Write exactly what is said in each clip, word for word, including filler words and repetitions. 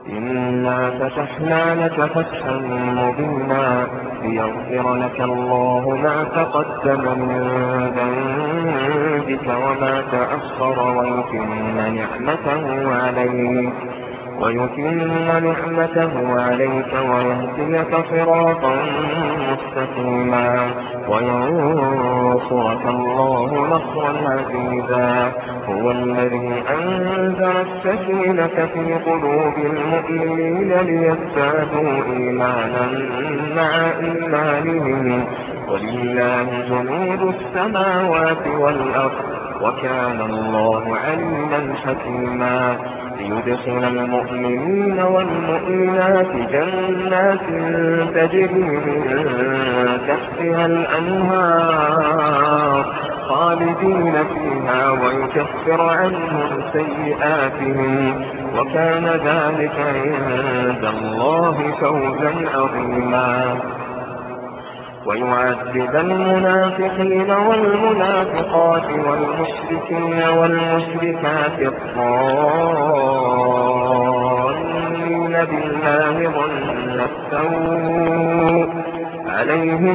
إنا فتحنا لك فتحا مبينا ليغفر لك الله ما تقدم من ذنبك وما تأخر ويتم نعمته عليك ويتم نعمته عليك ويهديك صراطا مستقيما وينصرك الله نصرا عزيزا. هو الذي أنزل السكينة في قلوب المؤمنين ليزدادوا إيمانا مع إيمانهم ولله جنود السماوات والأرض وكان الله عليما حكيما. ليدخل المؤمنين والمؤمنات جنات تجري من تحتها الأنهار خالدين فيها ويكفر عنهم سيئاتهم وكان ذلك عند الله فوزا عظيما. ويعذب المنافقين والمنافقات والمشركين والمشركات الظانين بالله ظن السوء عليهم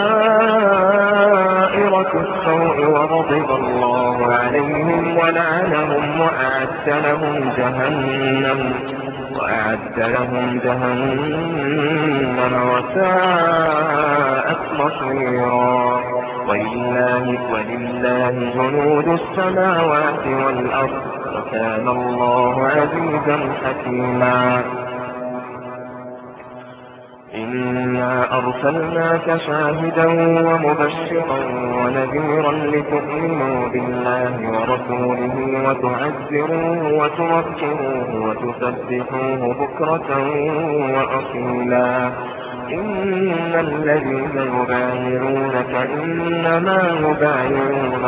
دائرة السوء وغضب الله عليهم ولعنهم وأعد لهم جهنم وأعد لهم جهنم وساءت مصيرا. ولله, ولله جنود السماوات والأرض وكان الله عزيزا حكيما. إنا أرسلناك شاهدا ومبشرا ونذيرا لتؤمنوا بالله ورسوله وتعزروه وتوقروه وتسبحوه بكرة وأصيلا. إن الذين يبايعونك إنما يبايعون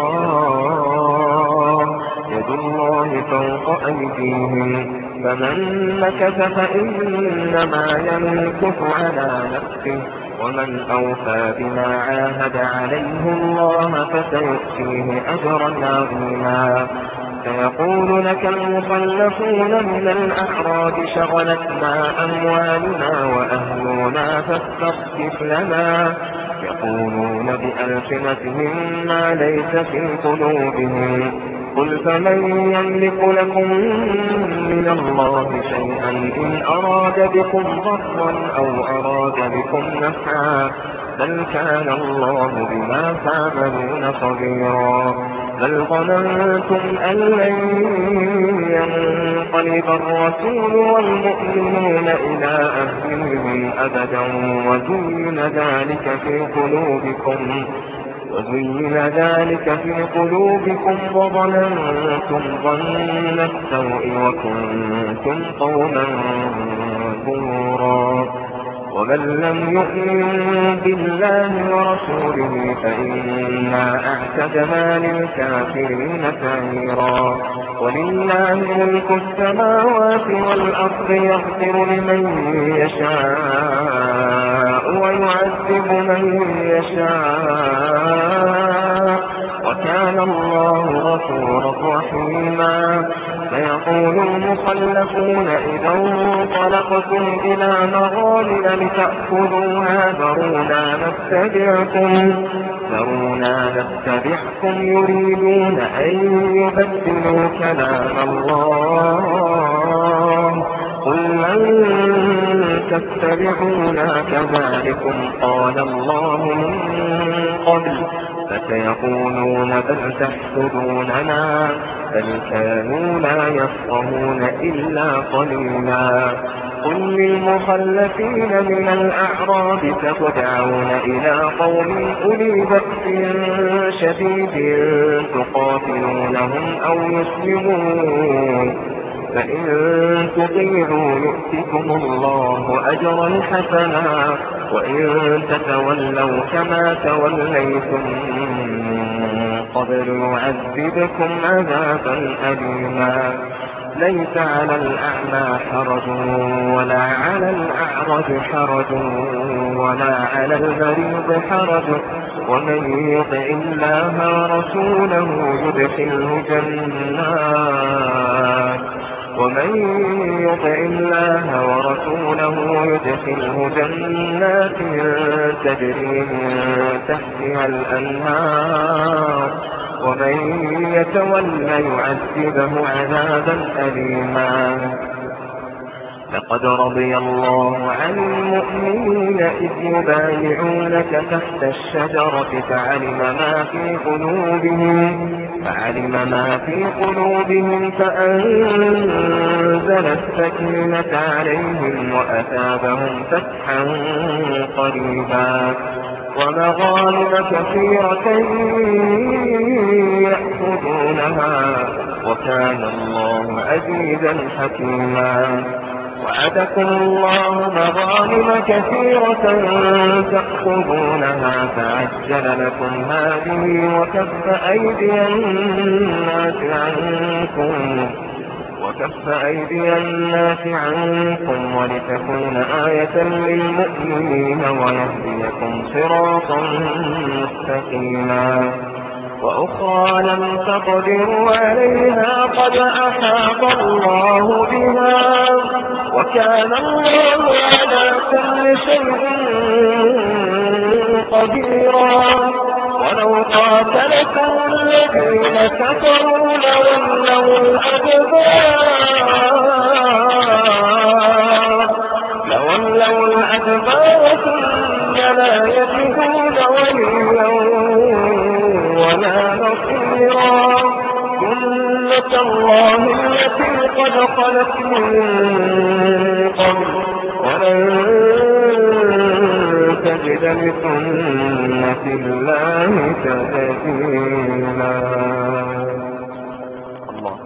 الله يد الله فوق أيديهم فمن نكث فإنما ينكث على نفسه ومن أوفى بما عاهد عليه الله فسيؤتيه أجرا عظيما. سيقول لك المخلفون من الأعراب شغلتنا أموالنا وأهلنا فاستغفر لنا يقولون بألسنتهم ما ليس في قلوبهم قل فمن يملك لكم من الله شيئا إن أراد بكم ضرا أو أراد بكم نفعا بل كان الله بما تعملون خبيرا. بل ظننتم أن لن ينقلب الرسول والمؤمنون إلى أهلهم أبدا وزين ذلك في قلوبكم وزين ذلك في قلوبكم وظننتم ظن السوء وكنتم قوما بورا. ومن لم يؤمن بالله ورسوله فإنا أعتدنا للكافرين سعيرا. ولله ملك السماوات والأرض يغفر لمن يشاء ويعذب من يشاء وكان الله غفورا رحيما. فيقول المخلفون إذا انطلقتم إلى مغانم لتأخذوها ذرونا نتبعكم ذرونا نتبعكم يريدون أن يبدلوا كلام الله قل لن تتبعونا كذلكم قال الله من قبل فسيقولون بل تحسدوننا بل كانوا لا يفقهون إلا قليلا. قل للمخلفين من الأعراب ستدعون إلى قوم أولي بأس شديد تقاتلونهم أو يسلمون فإن تطيعوا يؤتكم الله أجرا حسنا وإن تتولوا كما توليتم قبل يعذبكم عذابا أليما. ليس على الأعمى حرج ولا على الأعرج حرج ولا على المريض حرج ومن يطع الله ورسوله يدخله جنات ومن يطع الله ورسوله يدخله جنات تجري من تحتها الأنهار ومن يتولى يعذبه عذابا أليما. لقد رضي الله عن المؤمنين إذ يبايعونك تحت الشجرة فعلم ما في قلوبهم فعلم ما في قلوبهم فأنزل السكينة عليهم وأثابهم فتحا قريبا ومغانم كثيرة يأخذونها وكان الله عزيزا حكيما. وعدكم الله مغانم كثيرة تأخذونها فعجل لكم هذه وكف أيدي الناس عنكم وكف أيدي الناس عنكم ولتكون آية للمؤمنين ويهديكم صراطا مستقيما. وأخرى لم تقدروا عليها قد أحاط الله بها وكان الله على كل شيء قديرا. ولو قاتلكم الذين كفروا لولوا الأدبار لولوا الأدبار ثم لا يجدون وليا ولا نصيرا. سنة الله التي قد خلت من قبل ولن تجد لسنة الله تبديلا. الله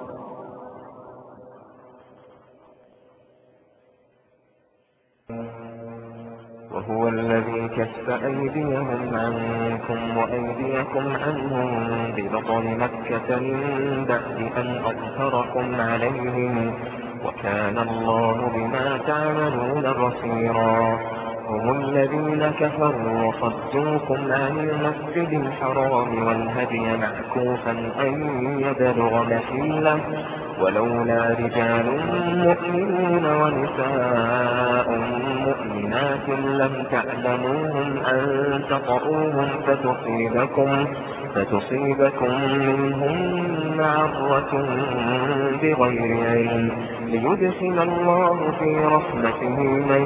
وهو الذي كف أيديهم عنكم وأيديكم عنهم ببطن مكة من بعد أن أظهركم عليهم وكان الله بما تعملون بصيرا. هم الذين كفروا وصدوكم عن المسجد الحرام والهدي معكوفا أن يبلغ محله ولولا رجال مؤمنون ونساء مؤمنات لم تعلموهم أن تطؤوهم فتصيبكم فتصيبكم منهم معرة بغير علم ليدخل الله في رحمته من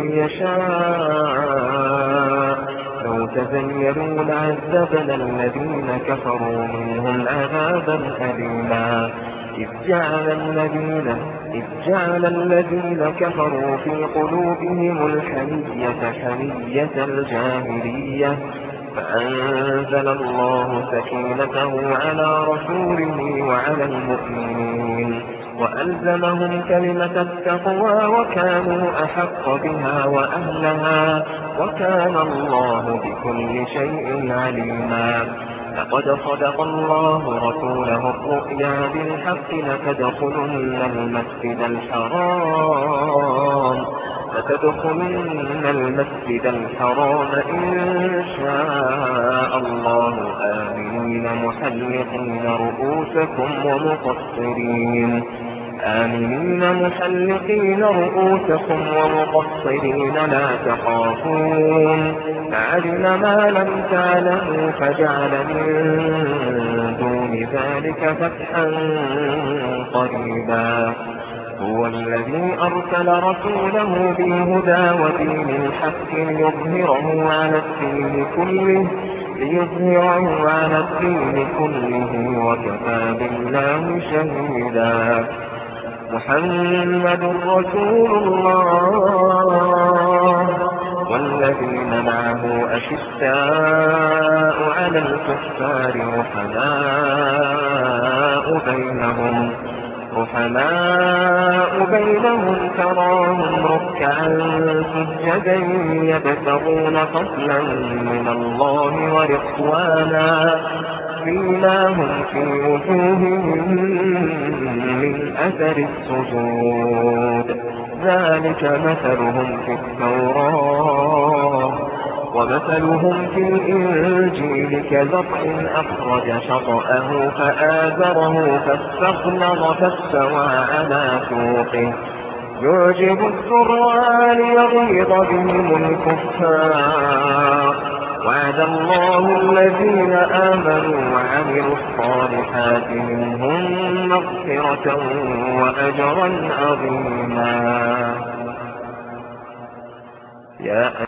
يشاء. لو تزيلوا لعذبنا الذين كفروا منهم عذابا أليما. إذ جعل الذين إذ جعل الذين كفروا في قلوبهم الحمية حمية الجاهلية فأنزل الله سكينته على رسوله وعلى المؤمنين وألزمهم كلمة التقوى وكانوا أحق بها وأهلها وكان الله بكل شيء عليما. لقد صدق الله رسوله الرؤيا بالحق لتدخلن المسجد الحرام لتدخلن المسجد الحرام إن شاء الله آمنين محلقين رؤوسكم ومقصرين آمنين محلقين رؤوسكم ومقصرين لا تخافون فعلم ما لم تعلموا فجعل من دون ذلك فتحا قريبا. هو الذي أرسل رسوله بالهدى ودين الحق ليظهره على الدين كله ليظهره على الدين كله وكفى بالله شهيدا. محمد رسول الله والذين معه أشداء على الكفار رحماء بينهم رحماء بينهم تراهم ركعا سجدا يبتغون فضلا من الله ورضوانا سيماهم في وجوههم من أثر السجود ذلك مثلهم في التوراة ومثلهم في الإنجيل كزرع أخرج شطأه فآزره فاستغلظ فاستوى على سوقه يعجب الزراع ليغيظ بهم الكفار. وعد الله الذين آمنوا وعملوا الصالحات منهم مغفرة وأجرا عظيما.